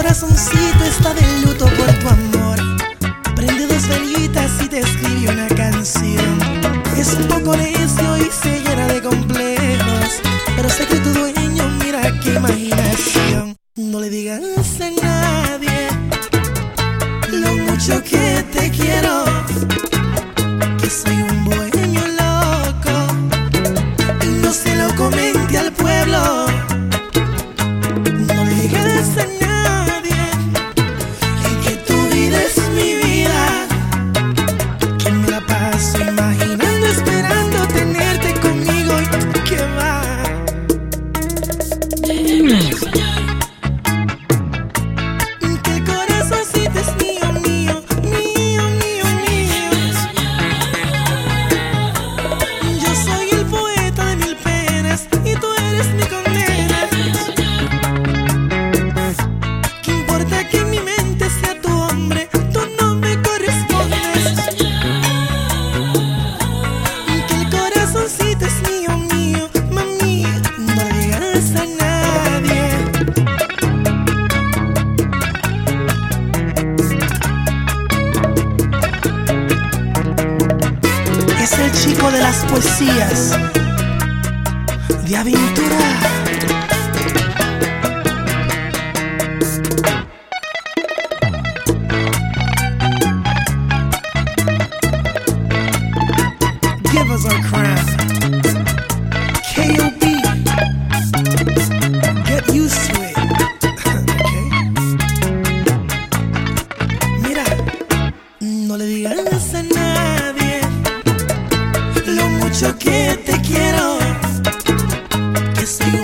corazoncito está de luto por tu amor. Prende dos velitas y te escribe una canción. Es un poco necio y se llena de complejos, pero sé que tu dueño, mira qué imaginación. No le digas a nadie lo mucho que te quiero, que soy un bohemio loco y no se lo comente al pueblo. No le digas a nadie que tu vida es mi vida, que me la paso imaginando, esperando tenerte conmigo y que va. Que el corazoncito es mío, mío, mío, mío, mío. Yo soy el poeta de mil penas y tú eres mi condena. ¿Qué importa que mi mente sea tu hombre? Tú no me correspondes. Que el corazoncito es mío, mío, mami. No le digas a nadie. Es el chico de las poesías de aventura. Give us our crown. K.O.B. Get used to it. Okay. Mira, no le digas a nadie lo mucho que te quiero, que soy